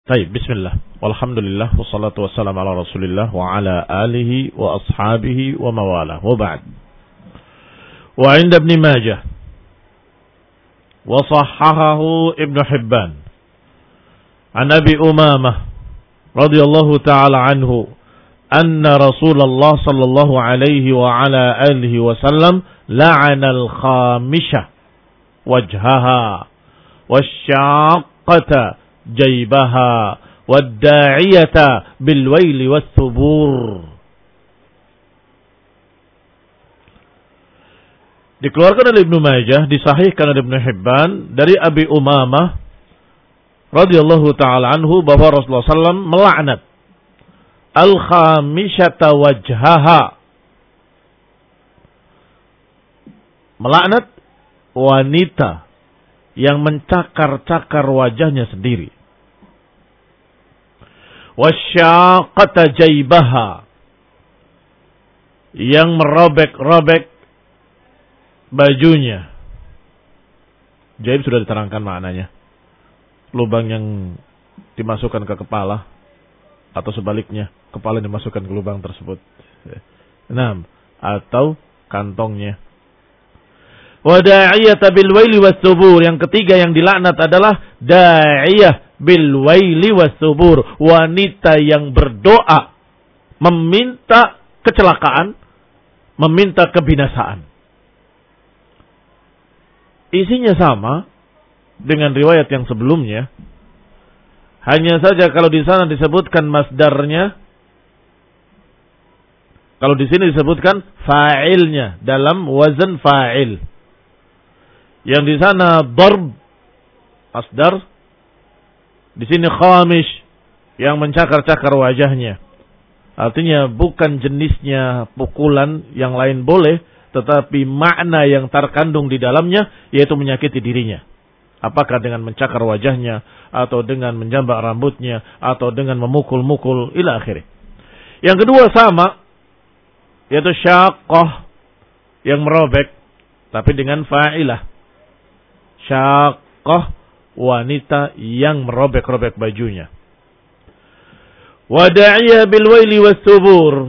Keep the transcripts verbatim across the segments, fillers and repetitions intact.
Baik, bismillah. Walhamdulillah wassalatu wassalamu ala Rasulillah wa ala alihi wa ashabihi wa mawalah. Wa ba'd. Wa 'inda Ibn Majah wa sahhahahu Ibn Hibban an Abi Umamah radhiyallahu ta'ala anhu anna Rasulullah sallallahu alaihi wa ala alihi wa sallam la'ana al-khamisha wajhaha wasyaqqata jaybaha wadda'iyata bilwaili wathubur. Dikeluarkan oleh Ibnu Majah, disahihkan oleh Ibnu Hibban dari Abi Umamah radhiyallahu taala anhu bahwa Rasulullah sallallahu alaihi wasallam melaknat al-khamisata wajhaha, melaknat wanita yang mencakar-cakar wajahnya sendiri. Wasyaqata jaybaha, yang merobek-robek bajunya. Jaib sudah diterangkan maknanya. Lubang yang dimasukkan ke kepala atau sebaliknya, kepala dimasukkan ke lubang tersebut. Enam, atau kantongnya. Wada'iyata bilwaili wathubur, yang ketiga yang dilaknat adalah da'iyah bilwaili wathubur, wanita yang berdoa meminta kecelakaan, meminta kebinasaan. Isinya sama dengan riwayat yang sebelumnya, hanya saja kalau di sana disebutkan masdarnya, kalau di sini disebutkan fa'ilnya dalam wazan fa'il. Yang di sana darb masdar, di sini khamish yang mencakar-cakar wajahnya. Artinya bukan jenisnya pukulan, yang lain boleh, tetapi makna yang terkandung di dalamnya yaitu menyakiti dirinya. Apakah dengan mencakar wajahnya, atau dengan menjambak rambutnya, atau dengan memukul-mukul ila akhirih. Yang kedua sama, yaitu syaqqah, yang merobek, tapi dengan fa'ilah. Syaqqah, wanita yang merobek-robek bajunya. Wada'iyah bilwaili wathubur,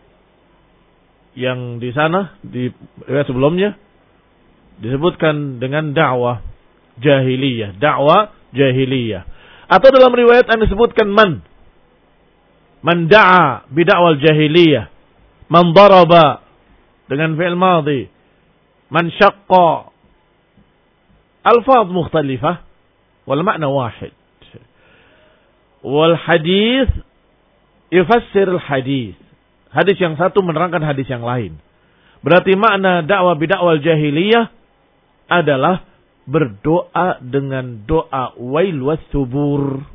yang di sana di riwayat sebelumnya disebutkan dengan dakwah jahiliyah, dakwah jahiliyah. Atau dalam riwayat yang disebutkan man man da'a bidakwal jahiliyah, man daraba dengan fi'il madhi, man syaqqa. Alfaz mukhtalifah wal makna wahid. Wal hadis yufassir al hadis. Hadis yang satu menerangkan hadis yang lain. Berarti makna dakwah bidakwal jahiliyah adalah berdoa dengan doa wail wathubur.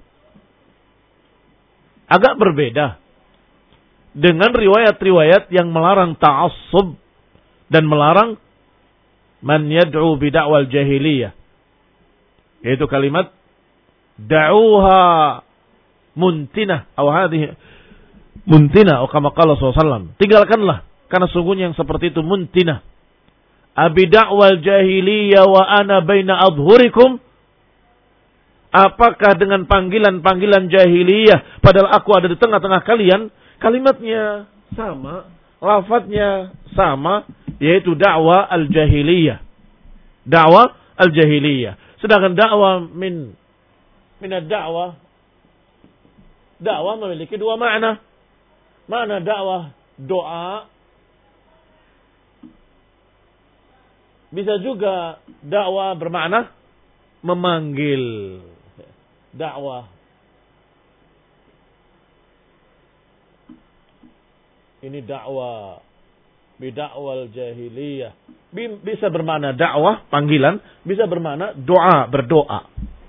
Agak berbeda dengan riwayat-riwayat yang melarang ta'assub dan melarang man yad'u bidakwal jahiliyah, yaitu kalimat da'uha muntinah atau hadhihi muntinah, atau kama qala sallallahu alaihi wasallam, tinggalkanlah karena sungguhnya yang seperti itu muntinah. Abi da'wal jahiliyah wa ana baina adhurikum, apakah dengan panggilan-panggilan jahiliyah padahal aku ada di tengah-tengah kalian? Kalimatnya sama, lafadznya sama, yaitu dakwah al-jahiliyah. Dakwah al-jahiliyah. Sedangkan dakwah min min ad-dakwah, dakwah memiliki dua makna. Makna dakwah doa, bisa juga dakwah bermakna memanggil. Dakwah ini dakwah bidakwal jahiliyah, bisa bermakna dakwah panggilan, bisa bermakna doa, berdoa.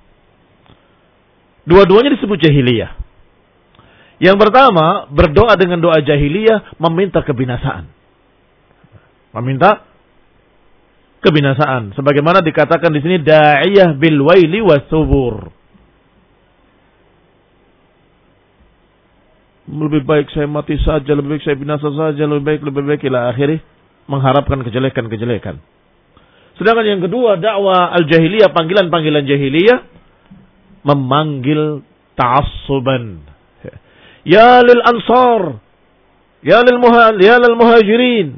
Dua-duanya disebut jahiliyah. Yang pertama, berdoa dengan doa jahiliyah meminta kebinasaan. Meminta kebinasaan, sebagaimana dikatakan di sini da'iyah bil waili wathubur. Lebih baik saya mati saja, lebih baik saya binasa saja, lebih baik, lebih baik ila akhirih, mengharapkan kejelekan-kejelekan. Sedangkan yang kedua, dakwah al-jahiliyah, panggilan-panggilan jahiliyah, memanggil ta'assuban. Ya lil ansar, ya lil muhal, ya lil muhajirin.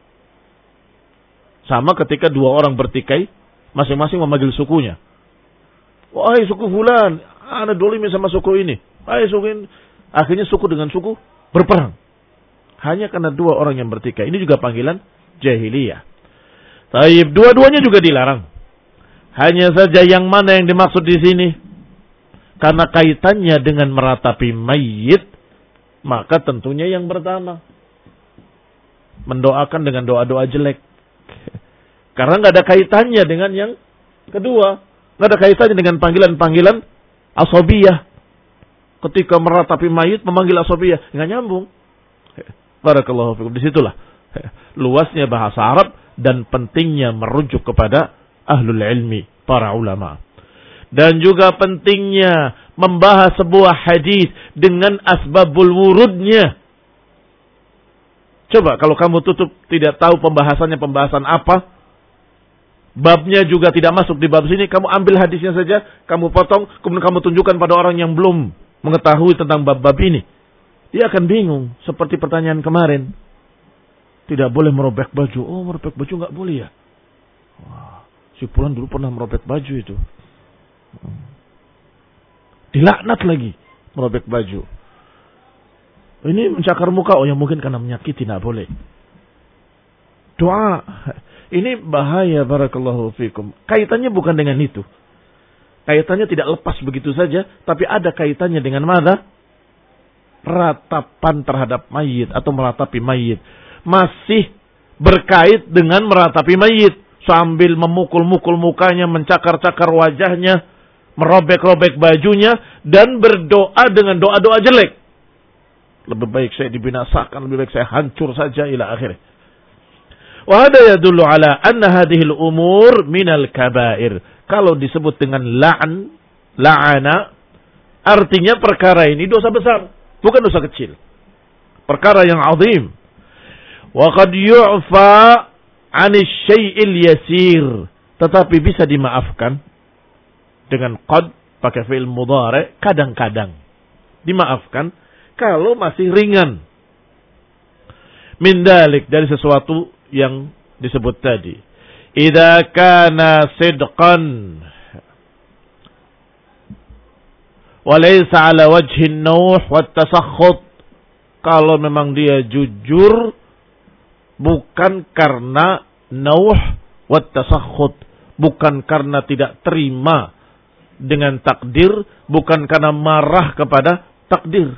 Sama ketika dua orang bertikai, masing-masing memanggil sukunya. Wahai suku fulan, ana dolimi sama suku ini. Wahai suku ini. Akhirnya suku dengan suku berperang. Hanya karena dua orang yang bertikai. Ini juga panggilan jahiliyah. Taib, dua-duanya juga dilarang. Hanya saja yang mana yang dimaksud di sini? Karena kaitannya dengan meratapi mayit, maka tentunya yang pertama. Mendoakan dengan doa-doa jelek. Karena nggak ada kaitannya dengan yang kedua. Nggak ada kaitannya dengan panggilan-panggilan asobiyah. Ketika meratapi mayit memanggil asobiyah. Nggak nyambung. Barakallahu fikum. Disitulah luasnya bahasa Arab dan pentingnya merujuk kepada ahlul ilmi, para ulama. Dan juga pentingnya membahas sebuah hadis dengan asbabul wurudnya. Coba kalau kamu tutup tidak tahu pembahasannya pembahasan apa, babnya juga tidak masuk di bab sini, kamu ambil hadisnya saja, kamu potong, kemudian kamu tunjukkan pada orang yang belum mengetahui tentang bab-bab ini. Dia akan bingung, seperti pertanyaan kemarin. Tidak boleh merobek baju. Oh, merobek baju nggak boleh ya? Wah, si Fulan dulu pernah merobek baju itu. Dilaknat lagi merobek baju. Ini mencakar muka, oh ya mungkin karena menyakiti, tidak boleh. Doa, ini bahaya, barakallahu fikum. Kaitannya bukan dengan itu. Kaitannya tidak lepas begitu saja, tapi ada kaitannya dengan mana? Ratapan terhadap mayit atau meratapi mayit. Masih berkait dengan meratapi mayit. Sambil memukul-mukul mukanya, mencakar-cakar wajahnya, merobek-robek bajunya, dan berdoa dengan doa-doa jelek. Lebih baik saya dibinasakan, lebih baik saya hancur saja, ila akhirnya. Wa hada yadullu ala anna hadhil umur minal kabair. Kalau disebut dengan la'an, la'ana, artinya perkara ini dosa besar, bukan dosa kecil. Perkara yang azim. Wa qad yu'fa 'anis syai'il yasir, tetapi bisa dimaafkan dengan qad pakai fi'il mudhari, kadang-kadang dimaafkan kalau masih ringan. Min dalik, dari sesuatu yang disebut tadi. Idza kana sidqan wa laysa ala wajhi an-nuh wat tasakhut. Kalau memang dia jujur bukan karena nauh wat tasakhut, bukan karena tidak terima dengan takdir, bukan karena marah kepada takdir.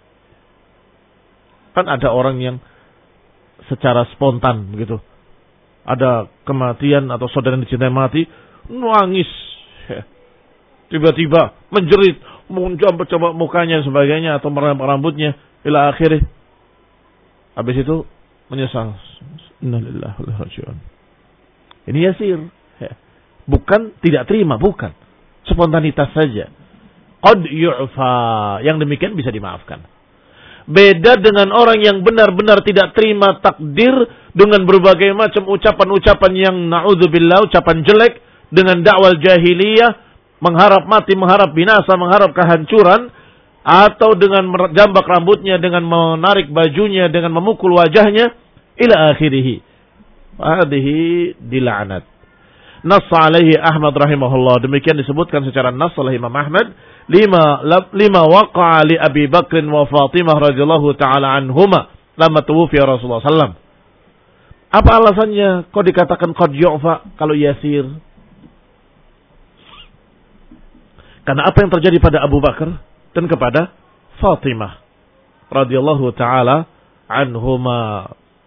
Kan ada orang yang secara spontan begitu. Ada kematian atau saudara yang dicintai mati, nangis. Tiba-tiba menjerit, mencoba mukanya dan sebagainya atau merambut rambutnya ila akhirih. Habis itu menyesal. Innalillahi wa inna ilaihi raji'un. Ini yasir. Bukan tidak terima, bukan. Spontanitas saja. Qad yu'fa, yang demikian bisa dimaafkan. Beda dengan orang yang benar-benar tidak terima takdir dengan berbagai macam ucapan-ucapan yang na'udzubillah, ucapan jelek, dengan dakwal jahiliyah, mengharap mati, mengharap binasa, mengharap kehancuran, atau dengan jambak rambutnya, dengan menarik bajunya, dengan memukul wajahnya, ila akhirih. Hadhihi dila'anat. Nass alaihi Ahmad rahimahullah. Demikian disebutkan secara nass oleh Imam Ahmad. Lima, lima waqa'a li Abi Bakr wa Fatimah radhiyallahu ta'ala anhuma lama tuwfiya Rasulullah sallallahu alaihi wasallam. Apa alasannya kok dikatakan qad yu'fa kalau yasir? Karena apa yang terjadi pada Abu Bakar dan kepada Fatimah radhiyallahu ta'ala anhuma.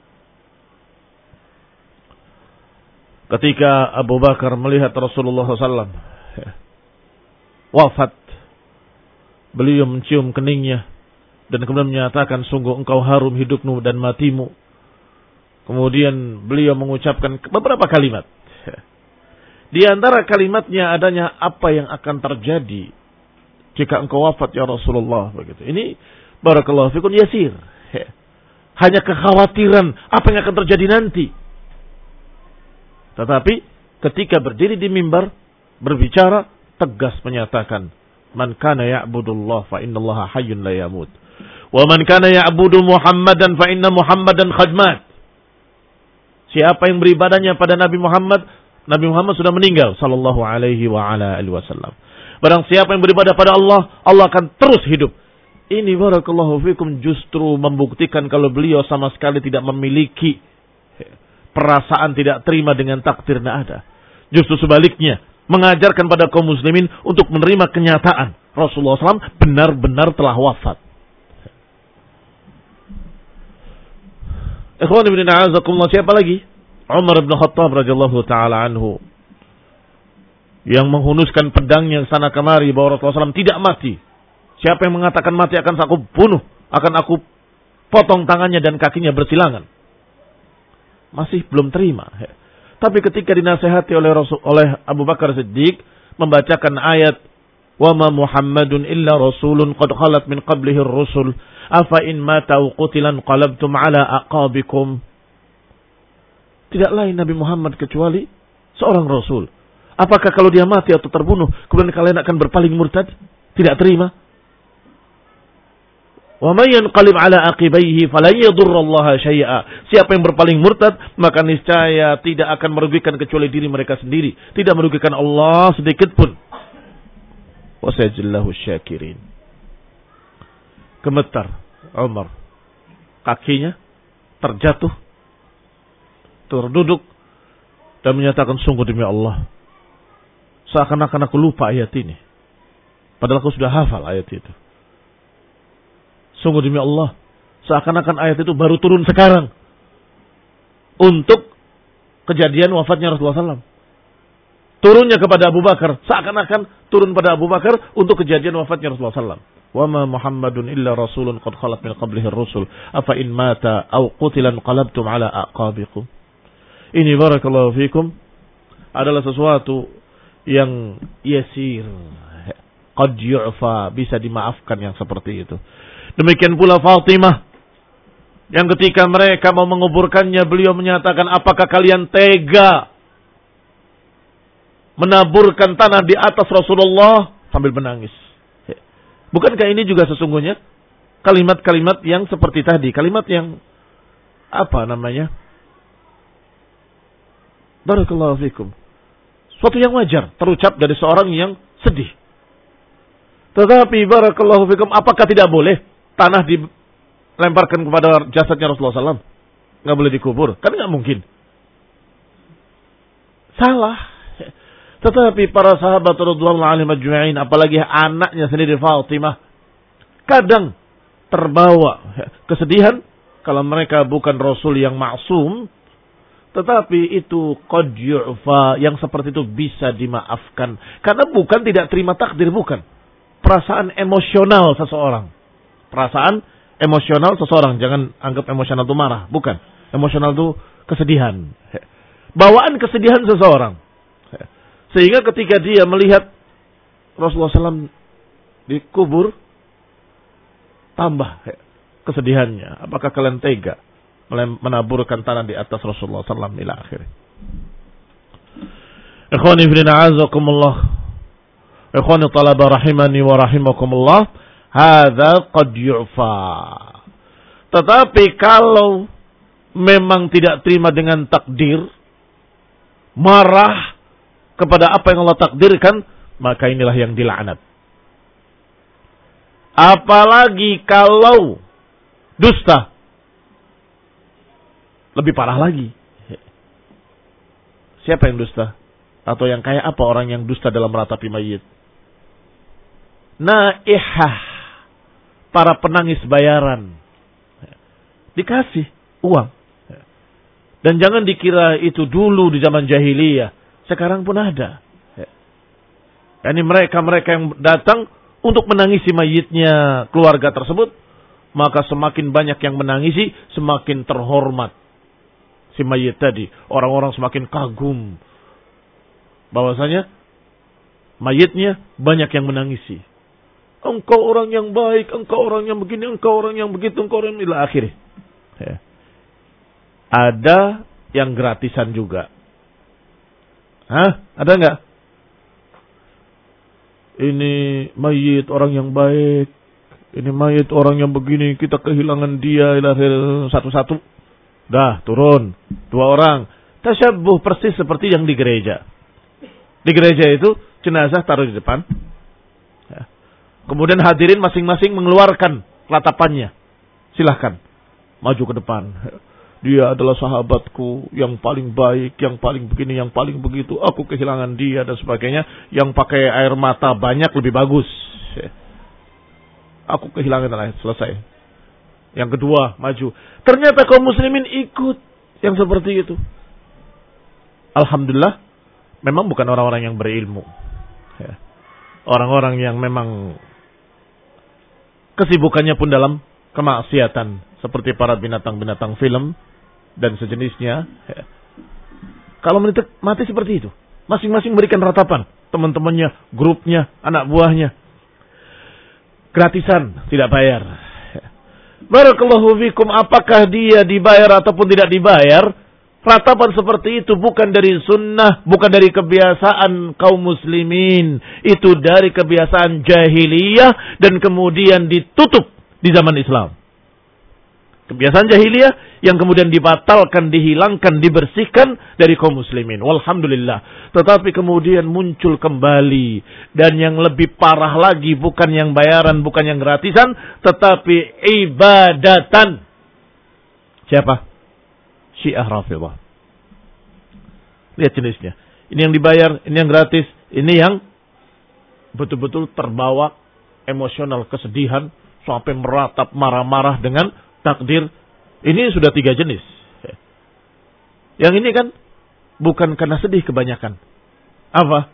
Ketika Abu Bakar melihat Rasulullah sallallahu alaihi wasallam wafat, beliau mencium keningnya dan kemudian menyatakan, sungguh engkau harum hidupmu dan matimu. Kemudian beliau mengucapkan beberapa kalimat. Di antara kalimatnya adanya, apa yang akan terjadi jika engkau wafat ya Rasulullah, begitu. Ini barakallahu fikum yasir. Hanya kekhawatiran apa yang akan terjadi nanti. Tetapi ketika berdiri di mimbar berbicara, tegas menyatakan, Man kana ya'budullah fa innallaha hayyun la yamut. Wa man kana ya'budu Muhammadan fa inna Muhammadan qad mat. Siapa yang beribadahnya pada Nabi Muhammad, Nabi Muhammad sudah meninggal sallallahu alaihi wa ala alihi wasallam. Barang siapa yang beribadah pada Allah, Allah akan terus hidup. Ini barakallahu fikum justru membuktikan kalau beliau sama sekali tidak memiliki perasaan tidak terima dengan takdir, tidak ada. Justru sebaliknya, mengajarkan pada kaum muslimin untuk menerima kenyataan Rasulullah shallallahu alaihi wasallam benar-benar telah wafat. Ikhwan ibn a'azakumullah, siapa lagi? Umar bin Khattab radhiyallahu ta'ala anhu, yang menghunuskan pedangnya sana kemari bahwa Rasulullah shallallahu alaihi wasallam tidak mati. Siapa yang mengatakan mati akan aku bunuh, akan aku potong tangannya dan kakinya bersilangan. Masih belum terima. Tapi ketika dinasihati oleh Rasul, oleh Abu Bakar Siddiq membacakan ayat wa ma Muhammadun illa rasulun qad khalat min qablihi ar-rusul afa in mata aw qutilan qalabtum ala aqabikum. Tidak lain Nabi Muhammad kecuali seorang rasul. Apakah kalau dia mati atau terbunuh kemudian kalian akan berpaling murtad? Tidak terima. Wa may yanqalib ala aqibaihi falan yadurrallaha syai'a. Siapa yang berpaling murtad, maka niscaya tidak akan merugikan kecuali diri mereka sendiri, tidak merugikan Allah sedikit pun. Wa sajillahu syakirin. Gemetar Umar, kakinya terjatuh, terduduk dan menyatakan, sungguh demi Allah, seakan-akan aku lupa ayat ini, padahal aku sudah hafal ayat itu. Sungguh demi Allah, seakan-akan ayat itu baru turun sekarang untuk kejadian wafatnya Rasulullah shallallahu alaihi wasallam. Turunnya kepada Abu Bakar, seakan-akan turun pada Abu Bakar untuk kejadian wafatnya Rasulullah shallallahu alaihi wasallam. Wa ma Muhammadun illa rasulun qad khalat min qablihi ar-rusul afa in mata aw qutilan qalabtum ala aqabikum. Ini barakallahu fikum adalah sesuatu yang yasir, qad yu'fa, bisa dimaafkan yang seperti itu. Demikian pula Fatimah, yang ketika mereka mau menguburkannya, beliau menyatakan, apakah kalian tega menaburkan tanah di atas Rasulullah, sambil menangis. Bukankah ini juga sesungguhnya kalimat-kalimat yang seperti tadi, kalimat yang apa namanya? Barakallahu fikum. Suatu yang wajar terucap dari seorang yang sedih. Tetapi barakallahu fikum, apakah tidak boleh tanah dilemparkan kepada jasadnya Rasulullah shallallahu alaihi wasallam? Nggak boleh dikubur, kan nggak mungkin. Salah. Tetapi para sahabat radhiyallahu anhum ajma'in, apalagi anaknya sendiri Fatimah, kadang terbawa kesedihan kalau mereka bukan Rasul yang maksum. Tetapi itu qad yu'fa, yang seperti itu bisa dimaafkan. Karena bukan tidak terima takdir, bukan. Perasaan emosional seseorang. Perasaan emosional seseorang. Jangan anggap emosional itu marah. Bukan. Emosional itu kesedihan. Bawaan kesedihan seseorang. Sehingga ketika dia melihat Rasulullah shallallahu alaihi wasallam dikubur, tambah kesedihannya. Apakah kalian tega menaburkan tanah di atas Rasulullah shallallahu alaihi wasallam ila akhirnya. Ikhwani fillah a'azakumullah. Ikhwani talaba rahimani wa rahimakumullah. Hadza qad yu'fa. Tetapi kalau memang tidak terima dengan takdir, marah kepada apa yang Allah takdirkan, maka inilah yang dilaknat. Apalagi kalau dusta, lebih parah lagi. Siapa yang dusta? Atau yang kayak apa orang yang dusta dalam meratapi mayit? Naihah, para penangis bayaran, dikasih uang. Dan jangan dikira itu dulu di zaman jahiliyah. Sekarang pun ada. Yani mereka-mereka yang datang untuk menangisi mayitnya keluarga tersebut, maka semakin banyak yang menangisi, semakin terhormat si mayit tadi. Orang-orang semakin kagum bahwasanya mayitnya banyak yang menangisi. Engkau orang yang baik, engkau orang yang begini, engkau orang yang begitu, engkau orang yang ila akhirih. Ya. Ada yang gratisan juga. Hah? Ada enggak? ini mayit orang yang baik, ini mayit orang yang begini, kita kehilangan dia, satu-satu. Dah, turun. Dua orang. Tasyabuh persis seperti yang di gereja. Di gereja itu, jenazah taruh di depan. Ya. Kemudian hadirin masing-masing mengeluarkan ratapannya. Silahkan. Maju ke depan. Dia adalah sahabatku yang paling baik, yang paling begini, yang paling begitu. Aku kehilangan dia dan sebagainya. Yang pakai air mata banyak lebih bagus. Aku kehilangan air, selesai. Yang kedua, maju. Ternyata kaum muslimin ikut yang seperti itu. Alhamdulillah, memang bukan orang-orang yang berilmu. Orang-orang yang memang kesibukannya pun dalam kemaksiatan. Seperti para binatang-binatang film dan sejenisnya. Kalau mati, mati seperti itu, masing-masing memberikan ratapan, teman-temannya, grupnya, anak buahnya, gratisan, tidak bayar. Barakallahu fikum, apakah dia dibayar ataupun tidak dibayar? Ratapan seperti itu bukan dari sunnah, bukan dari kebiasaan kaum muslimin, itu dari kebiasaan jahiliyah dan kemudian ditutup di zaman Islam. Kebiasaan jahiliyah yang kemudian dibatalkan, dihilangkan, dibersihkan dari kaum muslimin. Walhamdulillah. Tetapi kemudian muncul kembali. Dan yang lebih parah lagi, bukan yang bayaran, bukan yang gratisan, tetapi ibadatan. Siapa? Syiah Rafidhah. Lihat jenisnya. Ini yang dibayar, ini yang gratis, ini yang betul-betul terbawa emosional, kesedihan, sampai meratap, marah-marah dengan takdir. Ini sudah tiga jenis. Yang ini kan bukan karena sedih kebanyakan. Apa?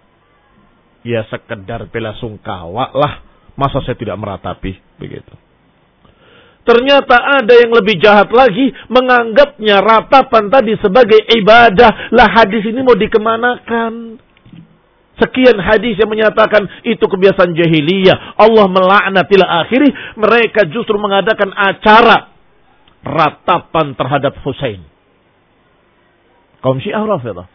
Ya sekedar bela sungkawa lah. Masa saya tidak meratapi. Begitu. Ternyata ada yang lebih jahat lagi. Menganggapnya ratapan tadi sebagai ibadah. Lah hadis ini mau dikemanakan? Sekian hadis yang menyatakan itu kebiasaan jahiliyah. Allah melaknat ila akhirih. Mereka justru mengadakan acara ratapan terhadap Husain. Kaum Syiah Rafidhah.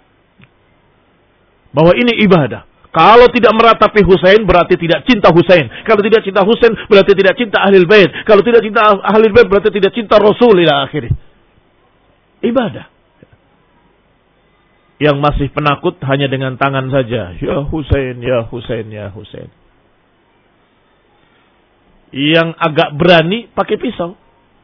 Bahwa ini ibadah. Kalau tidak meratapi Husain berarti tidak cinta Husain. Kalau tidak cinta Husain berarti tidak cinta Ahlul Bait. Kalau tidak cinta Ahlul Bait berarti tidak cinta Rasul ila akhirih. Ibadah. Yang masih penakut hanya dengan tangan saja. Ya Husain, ya Husain, ya Husain. Yang agak berani pakai pisau.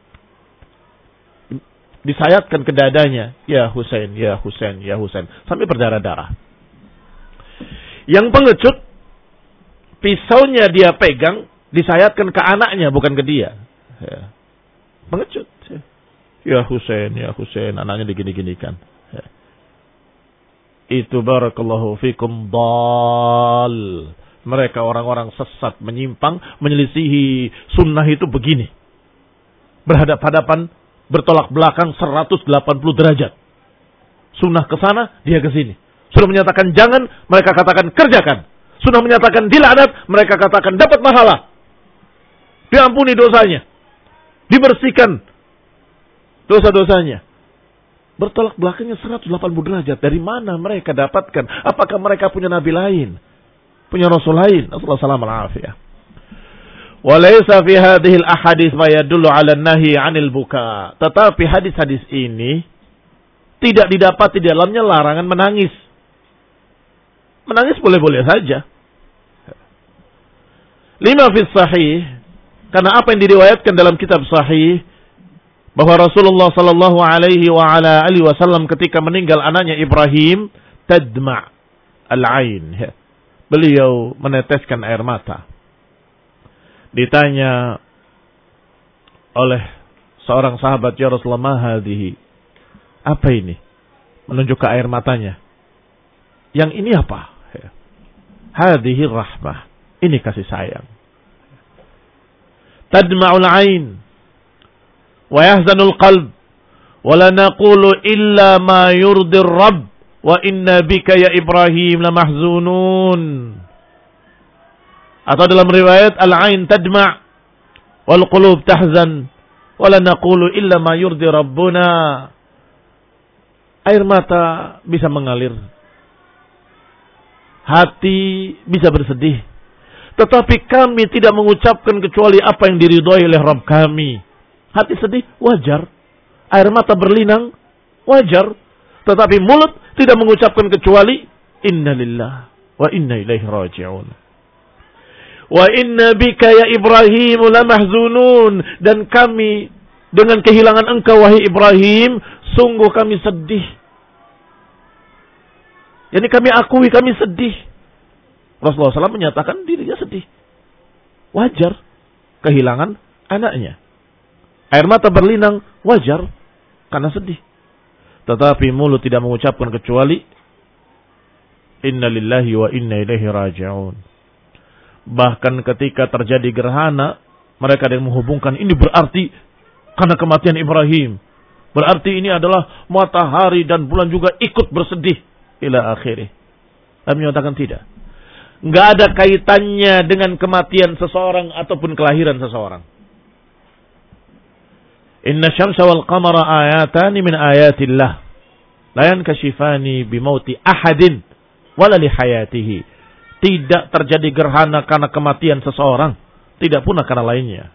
Disayatkan ke dadanya. Ya Husain, ya Husain, ya Husain. Sampai berdarah-darah. Yang pengecut, pisaunya dia pegang, disayatkan ke anaknya, bukan ke dia. Ya. Pengecut. Ya Husain, ya Husain. Anaknya digini-ginikan. Ya. Itu barakallahu fikum dal. Mereka orang-orang sesat, menyimpang, menyelisihi sunnah itu begini. Berhadap-hadapan, bertolak belakang seratus delapan puluh derajat. Sunnah ke sana, dia ke sini. Sunnah menyatakan jangan, mereka katakan kerjakan. Sunnah menyatakan dilaknat, mereka katakan dapat pahala. Diampuni dosanya. Dibersihkan dosa-dosanya. Bertolak belakangnya seratus delapan puluh derajat. Dari mana mereka dapatkan? Apakah mereka punya nabi lain? Punya rasul lain? Rasulullah sallallahu alaihi wasallam. Walaysa fi hadhil ahadits ma yadullu 'ala an-nahi 'anil buka. Tetapi hadis-hadis ini tidak didapati di dalamnya larangan menangis. Menangis boleh-boleh saja. Lima fi sahih, karena apa yang diriwayatkan dalam kitab sahih bahwa Rasulullah sallallahu alaihi wa ala alihi wasallam ketika meninggal anaknya Ibrahim, tadma' al-ain. Beliau meneteskan air mata. Ditanya oleh seorang sahabat, ya Rasulullah, ma hadhihi? Apa ini? Menunjuk ke air matanya. Yang ini apa? Hadhihi rahmah. Ini kasih sayang. Tadma'ul ain wa yahzanul qalb wa la naqulu illa ma yurdir rabb wa inna bika ya Ibrahim lamahzunun. Atau dalam riwayat al-ain tadma' wal qulub tahzan wa la naqulu illa ma yurdi rabbuna. Air mata bisa mengalir, hati bisa bersedih, Tetapi kami tidak mengucapkan kecuali apa yang diridhoi oleh Rabb kami. Hati sedih, wajar. Air mata berlinang, wajar. Tetapi mulut tidak mengucapkan kecuali inna lillah wa inna ilaihi raji'un. Wa inna bika ya Ibrahim lamahzunun. Dan kami dengan kehilangan engkau wahai Ibrahim, sungguh kami sedih. Jadi kami akui kami sedih. Rasulullah shallallahu alaihi wasallam menyatakan dirinya sedih. Wajar kehilangan anaknya. Air mata berlinang, wajar karena sedih. Tetapi mulut tidak mengucapkan kecuali inna lillahi wa inna ilaihi raji'un. Bahkan ketika terjadi gerhana, mereka yang menghubungkan ini berarti karena kematian Ibrahim. Berarti ini adalah matahari dan bulan juga ikut bersedih. Ila akhirih. Kami menyatakan tidak. Nggak ada kaitannya dengan kematian seseorang ataupun kelahiran seseorang. Inna syamsa wal qamara ayatani min ayatillah. La yankashifani bimauti ahadin wala li hayatihi. Tidak terjadi gerhana karena kematian seseorang, tidak pula karena lainnya.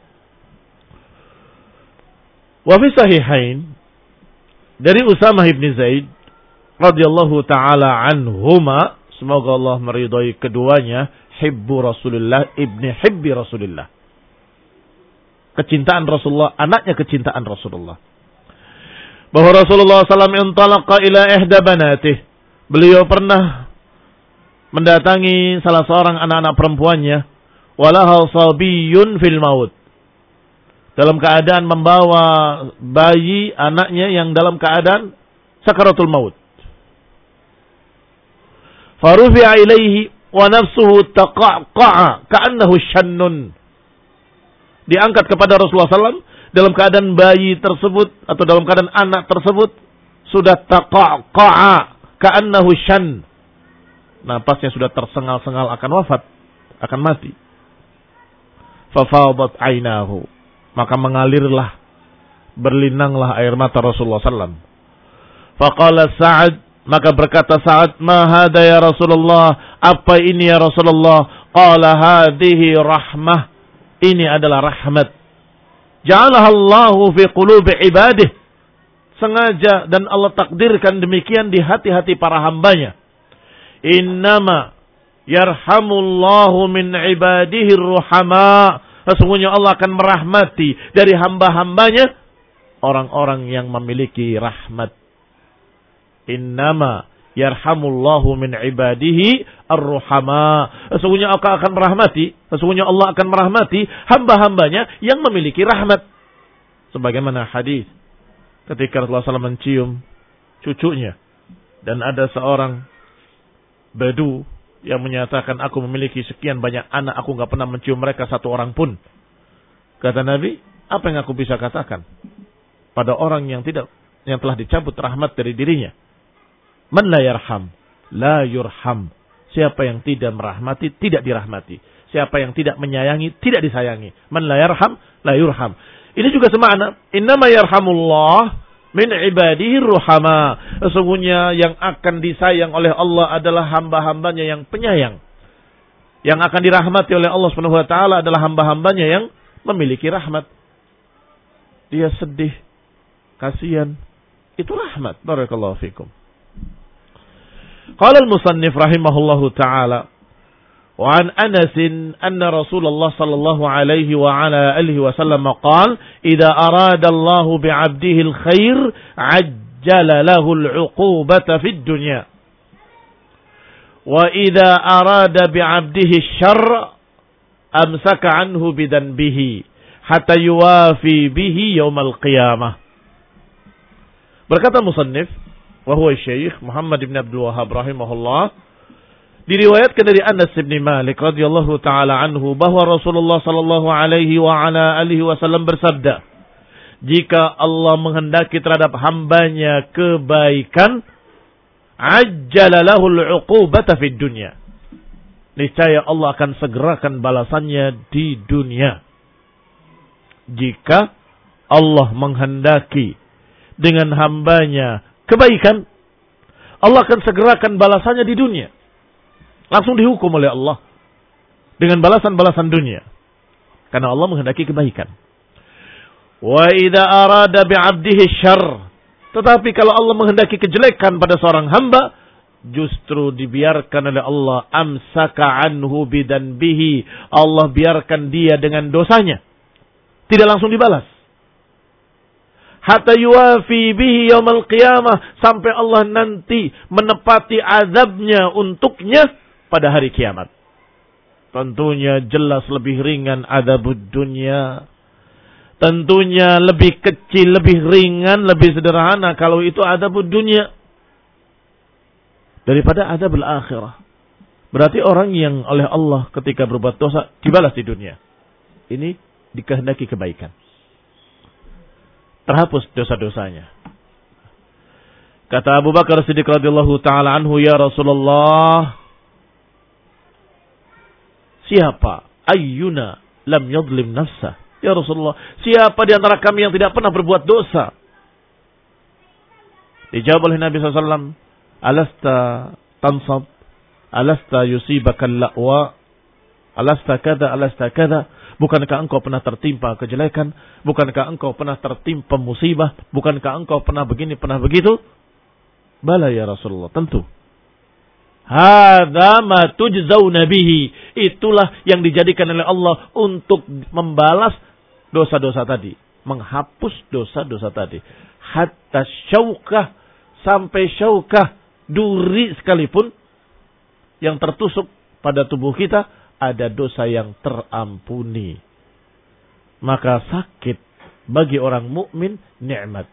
Wa fi sahihain dari Usamah bin Zaid radhiyallahu taala anhuma, semoga Allah meridhai keduanya, hibbu Rasulullah ibni hibbi Rasulullah. Kecintaan Rasulullah, anaknya kecintaan Rasulullah. Bahwa Rasulullah sallallahu alaihi wasallam intalaqa ila ihda banatih. Beliau pernah mendatangi salah seorang anak-anak perempuannya, walaha sabiyun fil maut. Dalam keadaan membawa bayi anaknya yang dalam keadaan sakaratul maut. Farufi'a ilaihi wa nafsuhu taqaqa'a ka'annahu shannun. Diangkat kepada Rasulullah sallallahu alaihi wasallam dalam keadaan bayi tersebut atau dalam keadaan anak tersebut sudah taqaqa'a ka'annahu shann. Napasnya sudah tersengal-sengal akan wafat, akan mati. Fafadat ainahu, maka mengalirlah, berlinanglah air mata Rasulullah sallallahu alaihi wasallam. Faqala Sa'ad, maka berkata Sa'ad, ma hada ya Rasulullah, apa ini ya Rasulullah? Qala hadhihi rahmah, ini adalah rahmat. Ja'alaha Allahu fi qulubi ibadih, sengaja dan Allah takdirkan demikian di hati-hati para hambanya. Innama yarhamullahu min ibadihi ruhama, sesungguhnya Allah akan merahmati dari hamba-hambanya orang-orang yang memiliki rahmat. Innama yarhamullahu min ibadihi ar-ruhama, sesungguhnya Allah akan merahmati, sesungguhnya Allah akan merahmati hamba-hambanya yang memiliki rahmat. Sebagaimana hadis ketika Rasulullah sallallahu alaihi wasallam mencium cucunya dan ada seorang Badu yang menyatakan, aku memiliki sekian banyak anak, aku nggak pernah mencium mereka satu orang pun. Kata Nabi, apa yang aku bisa katakan pada orang yang tidak, yang telah dicabut rahmat dari dirinya? Man la yarham, la yurham. Siapa yang tidak merahmati, tidak dirahmati. Siapa yang tidak menyayangi, tidak disayangi. Man la yarham, la yurham. Ini juga semakna. Innama yarhamullah min ibadihi ruhama. Sesungguhnya yang akan disayang oleh Allah adalah hamba-hambanya yang penyayang. Yang akan dirahmati oleh Allah subhanahu wa taala adalah hamba-hambanya yang memiliki rahmat. Dia sedih, kasihan, itu rahmat. Barakallahu fikum. Qala al-musannif rahimahullahu taala, wa an Anas anna Rasulullah sallallahu alaihi wa ala alihi wasallam qala, idza arada Allah bi 'abdihi al-khair 'ajjala lahu al-'uqubata fid dunya, wa idza arada bi 'abdihi asy-syarr amsaka 'anhu bi dhanbihi hatta yuwafi bihi yaumil qiyamah. Berkata musannif, wa huwa Syekh Muhammad bin Abdul Wahhab rahimahullah, diriwayatkan dari Anas bin Malik radhiyallahu taala anhu bahwa Rasulullah sallallahu alaihi wa ala alihi wasallam bersabda, jika Allah menghendaki terhadap hambanya kebaikan, ajjala lahul 'uqubata fid dunya, niscaya Allah akan segerakan balasannya di dunia. Jika Allah menghendaki dengan hambanya kebaikan, Allah akan segerakan balasannya di dunia. Langsung dihukum oleh Allah. dengan balasan-balasan dunia. Karena Allah menghendaki kebaikan. Wa idza arada bi'abdihi syarr. Tetapi kalau Allah menghendaki kejelekan pada seorang hamba, justru dibiarkan oleh Allah, amsaka anhu bidanbihi. Allah biarkan dia dengan dosanya. Tidak langsung dibalas. Hatta yuwafi bihi yaumal qiyamah. Sampai Allah nanti menepati azabnya untuknya pada hari kiamat. Tentunya jelas lebih ringan azabud dunya. Tentunya lebih kecil, lebih ringan, lebih sederhana kalau itu azabud dunya daripada azabul akhirah. Berarti orang yang oleh Allah ketika berbuat dosa dibalas di dunia. Ini dikehendaki kebaikan. Terhapus dosa-dosanya. Kata Abu Bakar Siddiq radhiyallahu taala anhu, ya Rasulullah, siapa ayyuna lam yadlim nafsah? Ya Rasulullah, siapa di antara kami yang tidak pernah berbuat dosa? Dijawab oleh Nabi sallallahu alaihi wasallam, alasta tansab, alasta yusibakal la'wa, alasta kada, alasta kada. Bukankah engkau pernah tertimpa kejelekan? Bukankah engkau pernah tertimpa musibah? Bukankah engkau pernah begini, pernah begitu? Bala ya Rasulullah, tentu. Hadza ma tujzauna bihi. Itulah yang dijadikan oleh Allah untuk membalas dosa-dosa tadi, menghapus dosa-dosa tadi. Hatta syaukah, sampai syaukah, duri sekalipun yang tertusuk pada tubuh kita, ada dosa yang terampuni. Maka sakit bagi orang mukmin nikmat.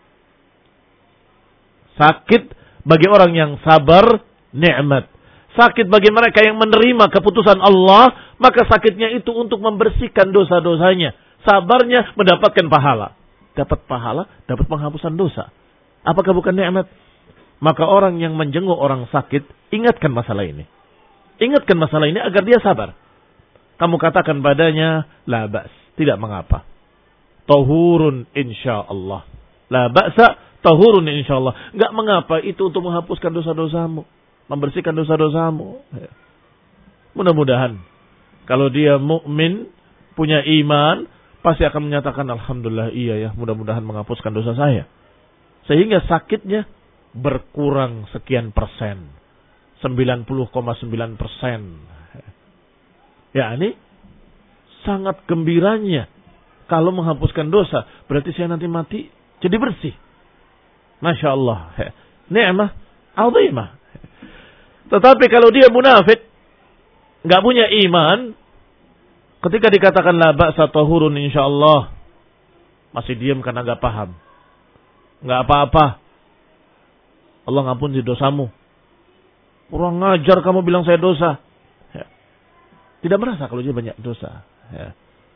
Sakit bagi orang yang sabar nikmat. Sakit bagi mereka yang menerima keputusan Allah, maka sakitnya itu untuk membersihkan dosa-dosanya. Sabarnya mendapatkan pahala. Dapat pahala, dapat penghapusan dosa. Apakah bukan nikmat? Maka orang yang menjenguk orang sakit, ingatkan masalah ini. Ingatkan masalah ini agar dia sabar. Kamu katakan padanya, la ba's, tidak mengapa. Tahurun insyaallah. La ba'sa, tahurun insyaallah. Enggak mengapa, itu untuk menghapuskan dosa-dosamu. Membersihkan dosa-dosamu. Mudah-mudahan kalau dia mukmin, punya iman, pasti akan menyatakan alhamdulillah, iya ya, mudah-mudahan menghapuskan dosa saya. Sehingga sakitnya berkurang sekian persen. sembilan puluh koma sembilan persen. Ya, ini sangat gembiranya kalau menghapuskan dosa. Berarti saya nanti mati jadi bersih. Masya Allah. Ni'mah azimah. Tetapi kalau dia munafik, nggak punya iman, ketika dikatakan la ba'sa tahurun insyaallah, masih diam karena nggak paham. Nggak apa-apa. Allah ngampuni dosamu. Kurang ngajar kamu bilang saya dosa. Ya. Tidak merasa kalau dia banyak dosa. Ya.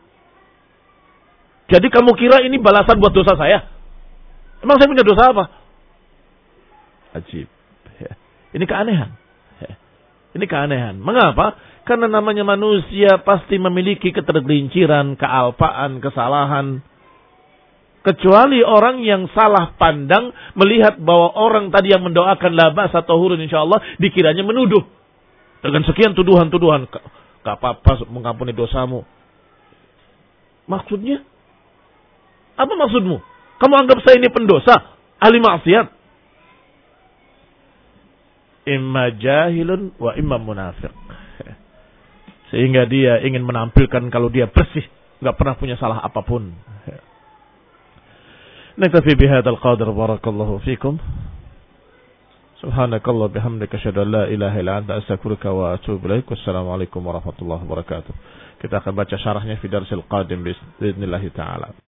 Jadi kamu kira ini balasan buat dosa saya? Emang saya punya dosa apa? Ajib. Ya. Ini keanehan. Ini keanehan. Mengapa? Karena namanya manusia pasti memiliki ketergelinciran, kealpaan, kesalahan. Kecuali orang yang salah pandang melihat bahwa orang tadi yang mendoakan la ba'sa tahurun insyaallah dikiranya menuduh. Dengan sekian tuduhan-tuduhan. Gak apa-apa mengampuni dosamu. Maksudnya? Apa maksudmu? Kamu anggap saya ini pendosa? Ahli maksiat? Imma jahilun wa imma munafiq. Sehingga dia ingin menampilkan kalau dia bersih, enggak pernah punya salah apapun. Naktafi bihadzal qadar, barakallahu fikum. Subhanakallah bihamdika asyhadu an la ilaha illa anta astaghfiruka wa atubu ilaik. Wassalamualaikum warahmatullahi wabarakatuh. Kita akan baca syarahnya fi darsil qadim bismillah taala.